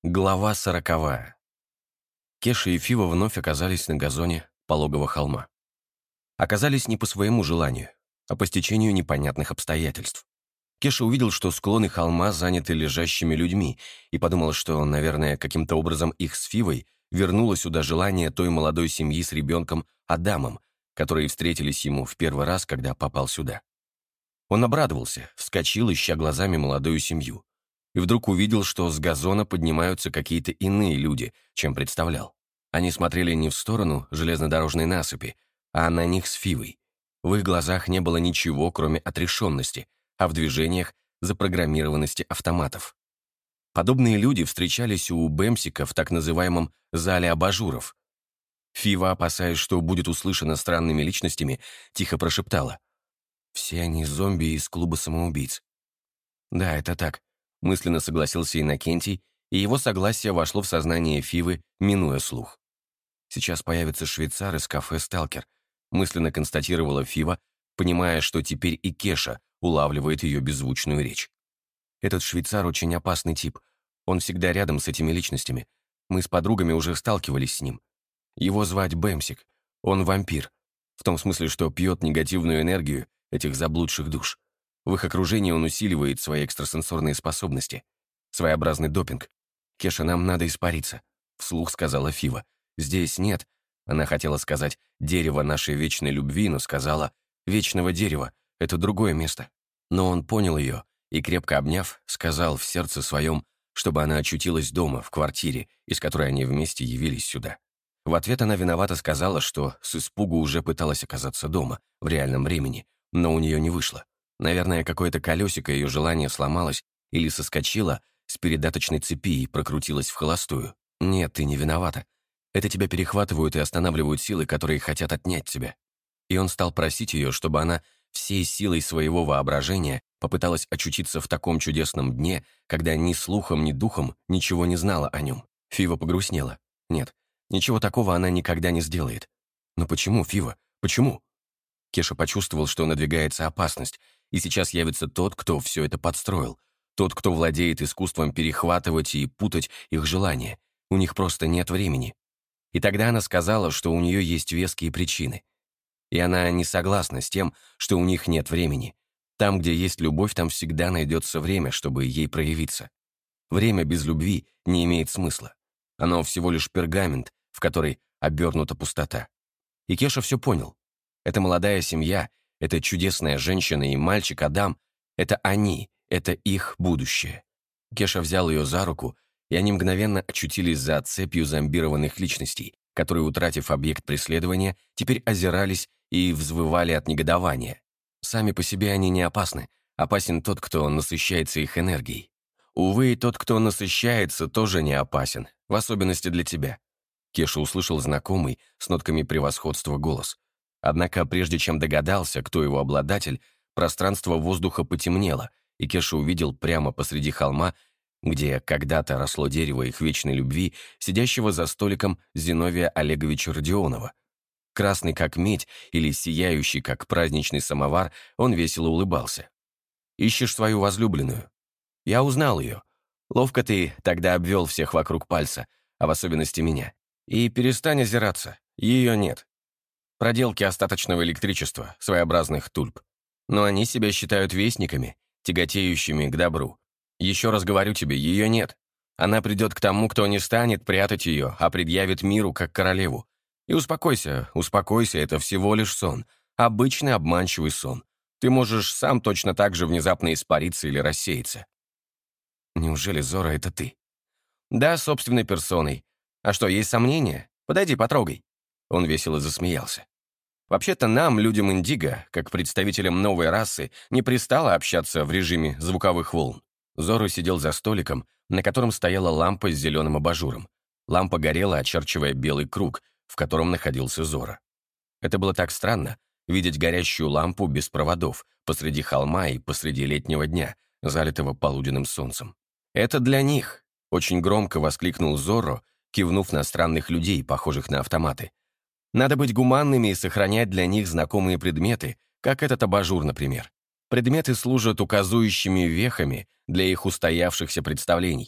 Глава 40. Кеша и Фива вновь оказались на газоне пологого холма. Оказались не по своему желанию, а по стечению непонятных обстоятельств. Кеша увидел, что склоны холма заняты лежащими людьми, и подумал, что, наверное, каким-то образом их с Фивой вернуло сюда желание той молодой семьи с ребенком Адамом, которые встретились ему в первый раз, когда попал сюда. Он обрадовался, вскочил, ища глазами молодую семью. И вдруг увидел, что с газона поднимаются какие-то иные люди, чем представлял. Они смотрели не в сторону железнодорожной насыпи, а на них с Фивой. В их глазах не было ничего, кроме отрешенности, а в движениях — запрограммированности автоматов. Подобные люди встречались у Бэмсика в так называемом «зале абажуров». Фива, опасаясь, что будет услышана странными личностями, тихо прошептала: «Все они зомби из клуба самоубийц». «Да, это так», — мысленно согласился Иннокентий, и его согласие вошло в сознание Фивы, минуя слух. «Сейчас появится швейцар из кафе «Сталкер», — мысленно констатировала Фива, понимая, что теперь и Кеша улавливает ее беззвучную речь. «Этот швейцар очень опасный тип. Он всегда рядом с этими личностями. Мы с подругами уже сталкивались с ним. Его звать Бэмсик. Он вампир. В том смысле, что пьет негативную энергию этих заблудших душ. В их окружении он усиливает свои экстрасенсорные способности. Своеобразный допинг. «Кеша, нам надо испариться», — вслух сказала Фива. «Здесь нет». Она хотела сказать «дерево нашей вечной любви», но сказала «вечного дерева». Это другое место. Но он понял ее и, крепко обняв, сказал в сердце своем, чтобы она очутилась дома, в квартире, из которой они вместе явились сюда. В ответ она виновато сказала, что с испугу уже пыталась оказаться дома, в реальном времени, но у нее не вышло. Наверное, какое-то колесико ее желания сломалось или соскочило с передаточной цепи и прокрутилось в холостую. Нет, ты не виновата. Это тебя перехватывают и останавливают силы, которые хотят отнять тебя. И он стал просить ее, чтобы она всей силой своего воображения попыталась очутиться в таком чудесном дне, когда ни слухом, ни духом ничего не знала о нем. Фива погрустнела. Нет, ничего такого она никогда не сделает. Но почему, Фива? Почему? Кеша почувствовал, что надвигается опасность, и сейчас явится тот, кто все это подстроил, тот, кто владеет искусством перехватывать и путать их желания. У них просто нет времени. И тогда она сказала, что у нее есть веские причины. И она не согласна с тем, что у них нет времени. Там, где есть любовь, там всегда найдется время, чтобы ей проявиться. Время без любви не имеет смысла. Оно всего лишь пергамент, в который обернута пустота. И Кеша все понял. Эта молодая семья, эта чудесная женщина и мальчик Адам — это они, это их будущее. Кеша взял ее за руку, и они мгновенно очутились за цепью зомбированных личностей, которые, утратив объект преследования, теперь озирались и взвывали от негодования. Сами по себе они не опасны, опасен тот, кто насыщается их энергией. Увы, и тот, кто насыщается, тоже не опасен, в особенности для тебя. Кеша услышал знакомый, с нотками превосходства голос. Однако, прежде чем догадался, кто его обладатель, пространство воздуха потемнело, и Кеша увидел прямо посреди холма, где когда-то росло дерево их вечной любви, сидящего за столиком Зиновия Олеговича Родионова. Красный как медь или сияющий как праздничный самовар, он весело улыбался. «Ищешь свою возлюбленную?» «Я узнал ее. Ловко ты тогда обвел всех вокруг пальца, а в особенности меня. И перестань озираться, ее нет. Проделки остаточного электричества, своеобразных тульп. Но они себя считают вестниками, тяготеющими к добру. Еще раз говорю тебе, ее нет. Она придет к тому, кто не станет прятать ее, а предъявит миру как королеву. И успокойся, успокойся, это всего лишь сон. Обычный обманчивый сон. Ты можешь сам точно так же внезапно испариться или рассеяться». «Неужели, Зора, это ты?» «Да, собственной персоной. А что, есть сомнения? Подойди, потрогай». Он весело засмеялся. «Вообще-то нам, людям Индиго, как представителям новой расы, не пристало общаться в режиме звуковых волн». Зоро сидел за столиком, на котором стояла лампа с зеленым абажуром. Лампа горела, очерчивая белый круг, в котором находился Зоро. Это было так странно, видеть горящую лампу без проводов посреди холма и посреди летнего дня, залитого полуденным солнцем. «Это для них!» — очень громко воскликнул Зорро, кивнув на странных людей, похожих на автоматы. «Надо быть гуманными и сохранять для них знакомые предметы, как этот абажур, например. Предметы служат указующими вехами для их устоявшихся представлений.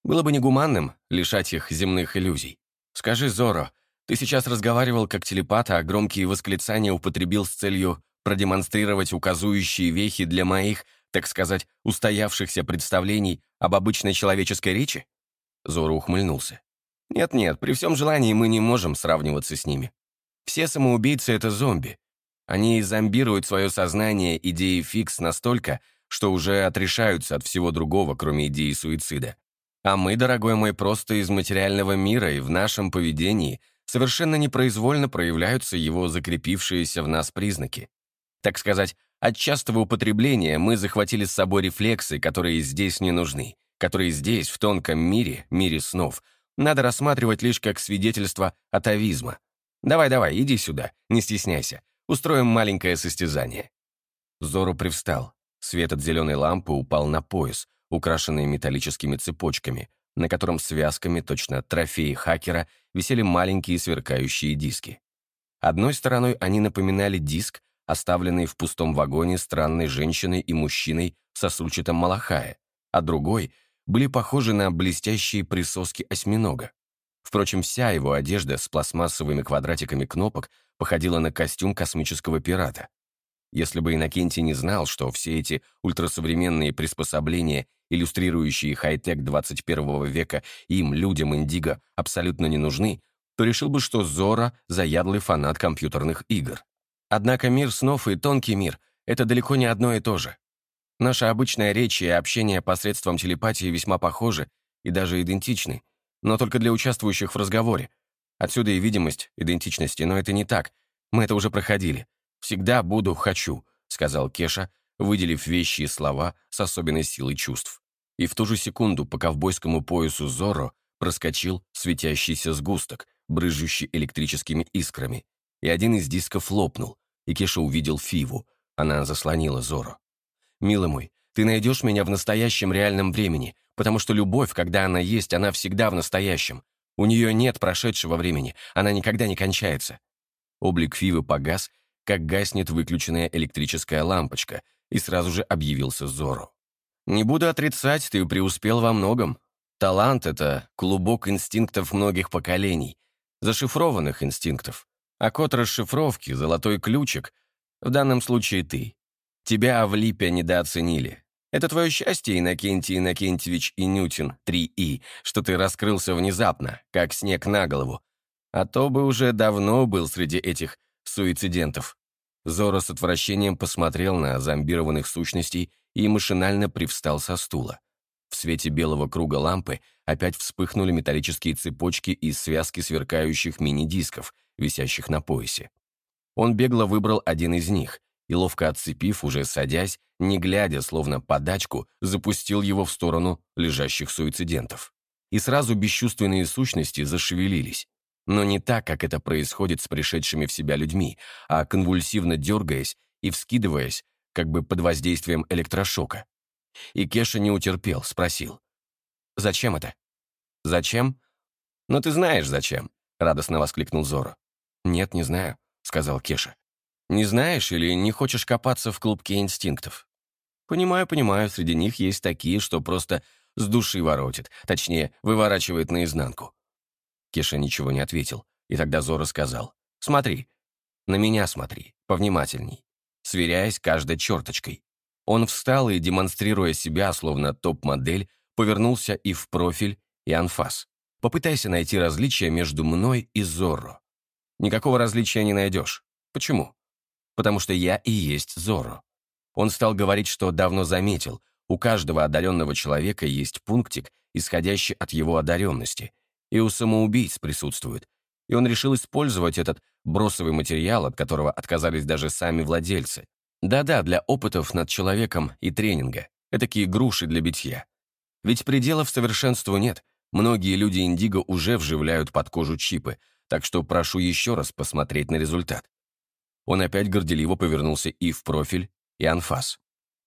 Было бы негуманным лишать их земных иллюзий. Скажи, Зоро, ты сейчас разговаривал как телепат, а громкие восклицания употребил с целью продемонстрировать указующие вехи для моих, так сказать, устоявшихся представлений об обычной человеческой речи? Зоро ухмыльнулся. Нет-нет, при всем желании мы не можем сравниваться с ними. Все самоубийцы — это зомби. Они зомбируют свое сознание идеей фикс настолько, что уже отрешаются от всего другого, кроме идеи суицида. А мы, дорогой мой, просто из материального мира, и в нашем поведении совершенно непроизвольно проявляются его закрепившиеся в нас признаки. Так сказать, от частого употребления мы захватили с собой рефлексы, которые здесь не нужны, которые здесь, в тонком мире, мире снов, надо рассматривать лишь как свидетельство атовизма. Давай, иди сюда, не стесняйся, устроим маленькое состязание. Зоро привстал. Свет от зеленой лампы упал на пояс, украшенный металлическими цепочками, на котором связками, точно трофеи хакера, висели маленькие сверкающие диски. Одной стороной они напоминали диск, оставленный в пустом вагоне странной женщиной и мужчиной в сосульчатом малахае, а другой были похожи на блестящие присоски осьминога. Впрочем, вся его одежда с пластмассовыми квадратиками кнопок походила на костюм космического пирата. Если бы Иннокентий не знал, что все эти ультрасовременные приспособления, иллюстрирующие хай-тек 21 века, им, людям Индиго, абсолютно не нужны, то решил бы, что Зоро — заядлый фанат компьютерных игр. Однако мир снов и тонкий мир — это далеко не одно и то же. Наша обычная речь и общение посредством телепатии весьма похожи и даже идентичны, но только для участвующих в разговоре. Отсюда и видимость идентичности, но это не так. Мы это уже проходили. «Всегда буду, хочу», — сказал Кеша, выделив вещи и слова с особенной силой чувств. И в ту же секунду по ковбойскому поясу Зоро проскочил светящийся сгусток, брызжущий электрическими искрами, и один из дисков лопнул, и Кеша увидел Фиву. Она заслонила Зоро. «Милый мой, ты найдешь меня в настоящем реальном времени, потому что любовь, когда она есть, она всегда в настоящем. У нее нет прошедшего времени, она никогда не кончается». Облик Фивы погас, как гаснет выключенная электрическая лампочка, и сразу же объявился Зоро. «Не буду отрицать, ты преуспел во многом. Талант — это клубок инстинктов многих поколений, зашифрованных инстинктов. А код расшифровки, золотой ключик, в данном случае ты. Тебя в Липе недооценили. Это твое счастье, Иннокентий Иннокентьевич Инютин, 3И, что ты раскрылся внезапно, как снег на голову. А то бы уже давно был среди этих суицидентов». Зоро с отвращением посмотрел на зомбированных сущностей и машинально привстал со стула. В свете белого круга лампы опять вспыхнули металлические цепочки из связки сверкающих мини-дисков, висящих на поясе. Он бегло выбрал один из них и, ловко отцепив, уже садясь, не глядя, словно подачку, запустил его в сторону лежащих суицидентов. И сразу бесчувственные сущности зашевелились. Но не так, как это происходит с пришедшими в себя людьми, а конвульсивно дергаясь и вскидываясь, как бы под воздействием электрошока. И Кеша не утерпел, спросил: «Зачем это?» «Зачем? Ну ты знаешь, зачем», — радостно воскликнул Зоро. «Нет, не знаю», — сказал Кеша. «Не знаешь или не хочешь копаться в клубке инстинктов?» «Понимаю, среди них есть такие, что просто с души воротит, точнее, выворачивает наизнанку». Кеша ничего не ответил, и тогда Зоро сказал: «Смотри, на меня смотри, повнимательней, сверяясь каждой черточкой». Он встал и, демонстрируя себя, словно топ-модель, повернулся и в профиль, и анфас. «Попытайся найти различия между мной и Зорро». Никакого различия не найдешь. Почему? Потому что я и есть Зорро. Он стал говорить, что давно заметил, у каждого одаренного человека есть пунктик, исходящий от его одаренности, и у самоубийц присутствует. И он решил использовать этот бросовый материал, от которого отказались даже сами владельцы. Да-да, для опытов над человеком и тренинга. Этакие груши для битья. Ведь пределов совершенству нет. Многие люди Индиго уже вживляют под кожу чипы, так что прошу еще раз посмотреть на результат. Он опять горделиво повернулся и в профиль, и анфас.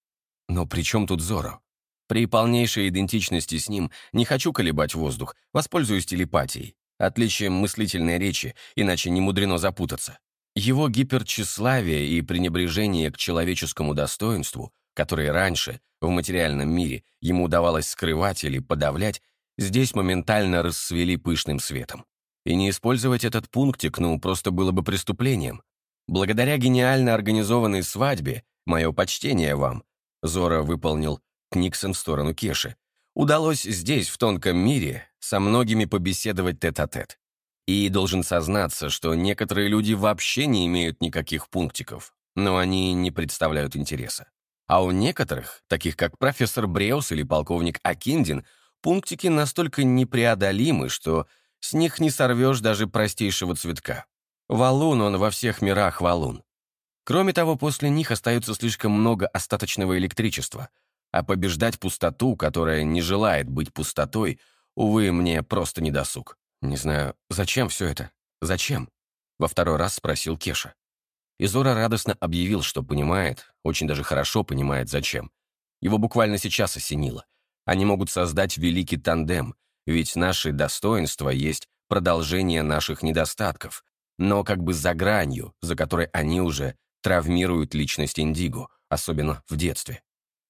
Но при чем тут Зоро? При полнейшей идентичности с ним не хочу колебать воздух, воспользуюсь телепатией, отличием мыслительной речи, иначе не мудрено запутаться. Его гипертщеславие и пренебрежение к человеческому достоинству, которые раньше, в материальном мире, ему удавалось скрывать или подавлять, здесь моментально расцвели пышным светом. И не использовать этот пунктик, просто было бы преступлением. Благодаря гениально организованной свадьбе, мое почтение вам, Зора выполнил Книксон в сторону Кеши, удалось здесь, в тонком мире, со многими побеседовать тет-а-тет. И должен сознаться, что некоторые люди вообще не имеют никаких пунктиков, но они не представляют интереса. А у некоторых, таких как профессор Бреус или полковник Акиндин, пунктики настолько непреодолимы, что с них не сорвешь даже простейшего цветка. Валун он во всех мирах валун. Кроме того, после них остается слишком много остаточного электричества, а побеждать пустоту, которая не желает быть пустотой, увы, мне просто не досуг. Не знаю, зачем все это? Зачем? Во второй раз спросил Кеша. И Зора радостно объявил, что понимает, очень даже хорошо понимает, зачем. Его буквально сейчас осенило. Они могут создать великий тандем, ведь наши достоинства есть продолжение наших недостатков, но как бы за гранью, за которой они уже травмируют личность Индиго, особенно в детстве.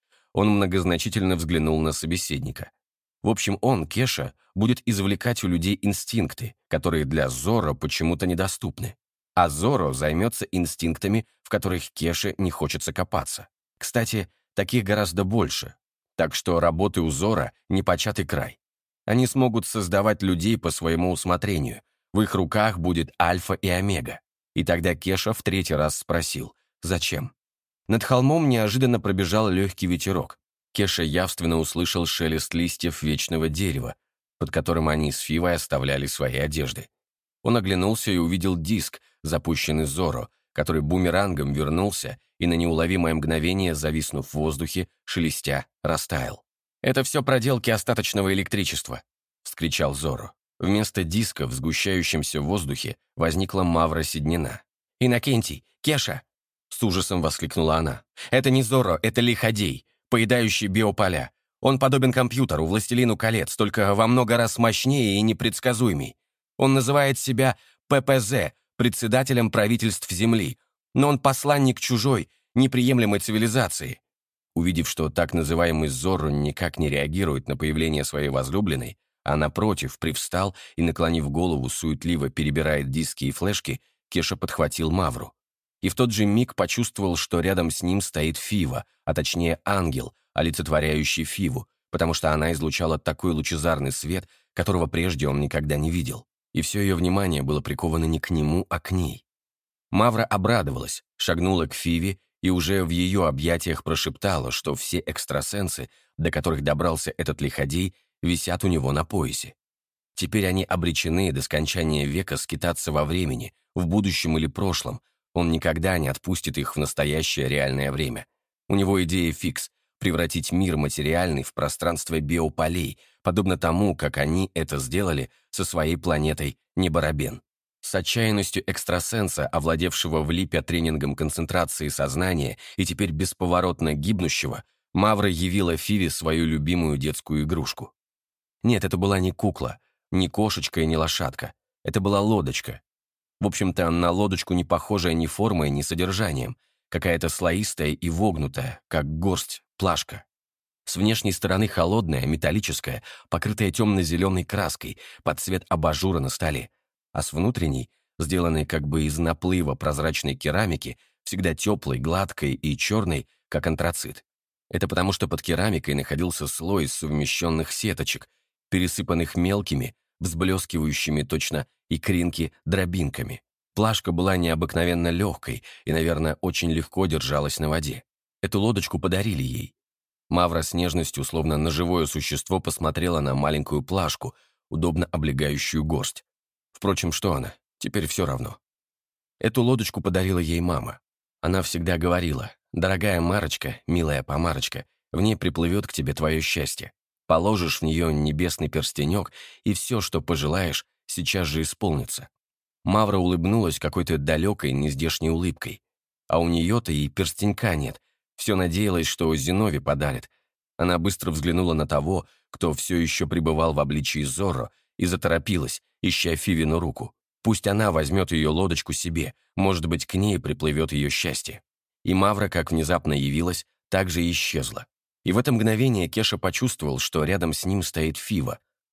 Он многозначительно взглянул на собеседника. В общем, он, Кеша, будет извлекать у людей инстинкты, которые для Зоро почему-то недоступны. А Зоро займется инстинктами, в которых Кеше не хочется копаться. Кстати, таких гораздо больше. Так что работы у Зоро непочатый край. Они смогут создавать людей по своему усмотрению. В их руках будет альфа и омега. И тогда Кеша в третий раз спросил, зачем? Над холмом неожиданно пробежал легкий ветерок. Кеша явственно услышал шелест листьев вечного дерева, под которым они с Фивой оставляли свои одежды. Он оглянулся и увидел диск, запущенный Зоро, который бумерангом вернулся и на неуловимое мгновение, зависнув в воздухе, шелестя, растаял. «Это все проделки остаточного электричества», — вскричал Зоро. Вместо диска в сгущающемся воздухе возникла Мавра Седнина. «Иннокентий! Кеша!» — с ужасом воскликнула она. «Это не Зоро, это лиходей, поедающий биополя. Он подобен компьютеру, властелину колец, только во много раз мощнее и непредсказуемей. Он называет себя ППЗ, председателем правительств Земли, но он посланник чужой, неприемлемой цивилизации». Увидев, что так называемый Зорро никак не реагирует на появление своей возлюбленной, а напротив привстал и, наклонив голову, суетливо перебирает диски и флешки, Кеша подхватил Мавру. И в тот же миг почувствовал, что рядом с ним стоит Фива, а точнее ангел, олицетворяющий Фиву, потому что она излучала такой лучезарный свет, которого прежде он никогда не видел. И все ее внимание было приковано не к нему, а к ней. Мавра обрадовалась, шагнула к Фиве и уже в ее объятиях прошептала, что все экстрасенсы, до которых добрался этот лиходей, висят у него на поясе. Теперь они обречены до скончания века скитаться во времени, в будущем или прошлом. Он никогда не отпустит их в настоящее реальное время. У него идея фикс — превратить мир материальный в пространство биополей, подобно тому, как они это сделали со своей планетой Неборобен. С отчаянностью экстрасенса, овладевшего в Липе тренингом концентрации сознания и теперь бесповоротно гибнущего, Мавра явила Фиве свою любимую детскую игрушку. Нет, это была не кукла, не кошечка и не лошадка. Это была лодочка. В общем-то, на лодочку не похожая ни формой, ни содержанием. Какая-то слоистая и вогнутая, как горсть, плашка. С внешней стороны холодная, металлическая, покрытая темно-зеленой краской, под цвет абажура на столе. А с внутренней, сделанной как бы из наплыва прозрачной керамики, всегда теплой, гладкой и черной, как антрацит. Это потому, что под керамикой находился слой из совмещенных сеточек, пересыпанных мелкими, взблескивающими точно икринки дробинками. Плашка была необыкновенно легкой и, наверное, очень легко держалась на воде. Эту лодочку подарили ей. Мавра с нежностью, словно на живое существо, посмотрела на маленькую плашку, удобно облегающую горсть. Впрочем, что она? Теперь все равно. Эту лодочку подарила ей мама. Она всегда говорила: «Дорогая Марочка, милая помарочка, в ней приплывет к тебе твое счастье. Положишь в нее небесный перстенек, и все, что пожелаешь, сейчас же исполнится». Мавра улыбнулась какой-то далекой, нездешней улыбкой. А у нее-то и перстенька нет. Все надеялась, что Зиновий подарит. Она быстро взглянула на того, кто все еще пребывал в обличии Зорро, и заторопилась, ища Фивину руку. Пусть она возьмет ее лодочку себе, может быть, к ней приплывет ее счастье. И Мавра, как внезапно явилась, так же и исчезла. И в это мгновение Кеша почувствовал, что рядом с ним стоит Фива.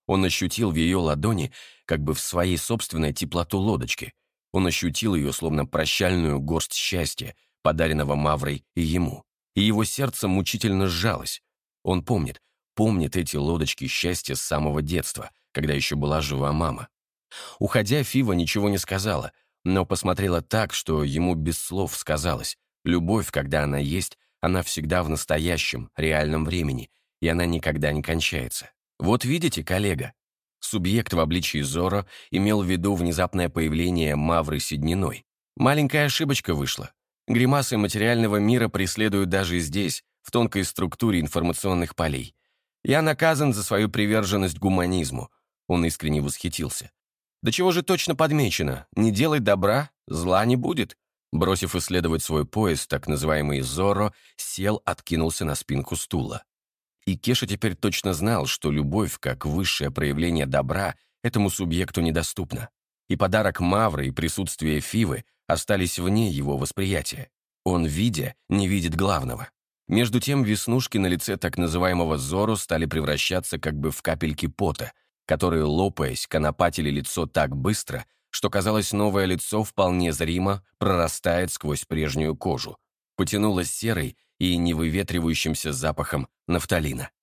Он ощутил в ее ладони, как бы в своей собственной теплоту лодочки. Он ощутил ее, словно прощальную горсть счастья, подаренного Маврой и ему. И его сердце мучительно сжалось. Он помнит эти лодочки счастья с самого детства, когда еще была жива мама. Уходя, Фива ничего не сказала, но посмотрела так, что ему без слов сказалось. Любовь, когда она есть, она всегда в настоящем, реальном времени, и она никогда не кончается. Вот видите, коллега? Субъект в обличии Зорро имел в виду внезапное появление Мавры Седниной. Маленькая ошибочка вышла. Гримасы материального мира преследуют даже здесь, в тонкой структуре информационных полей. Я наказан за свою приверженность гуманизму. Он искренне восхитился. Да чего же точно подмечено? Не делай добра, зла не будет. Бросив исследовать свой пояс, так называемый Зорро сел, откинулся на спинку стула. И Кеша теперь точно знал, что любовь, как высшее проявление добра, этому субъекту недоступна. И подарок Мавры, и присутствие Фивы остались вне его восприятия. Он, видя, не видит главного. Между тем веснушки на лице так называемого Зорро стали превращаться как бы в капельки пота, которые, лопаясь, конопатили лицо так быстро, что, казалось, новое лицо вполне зримо прорастает сквозь прежнюю кожу. Потянуло серой и невыветривающимся запахом нафталина.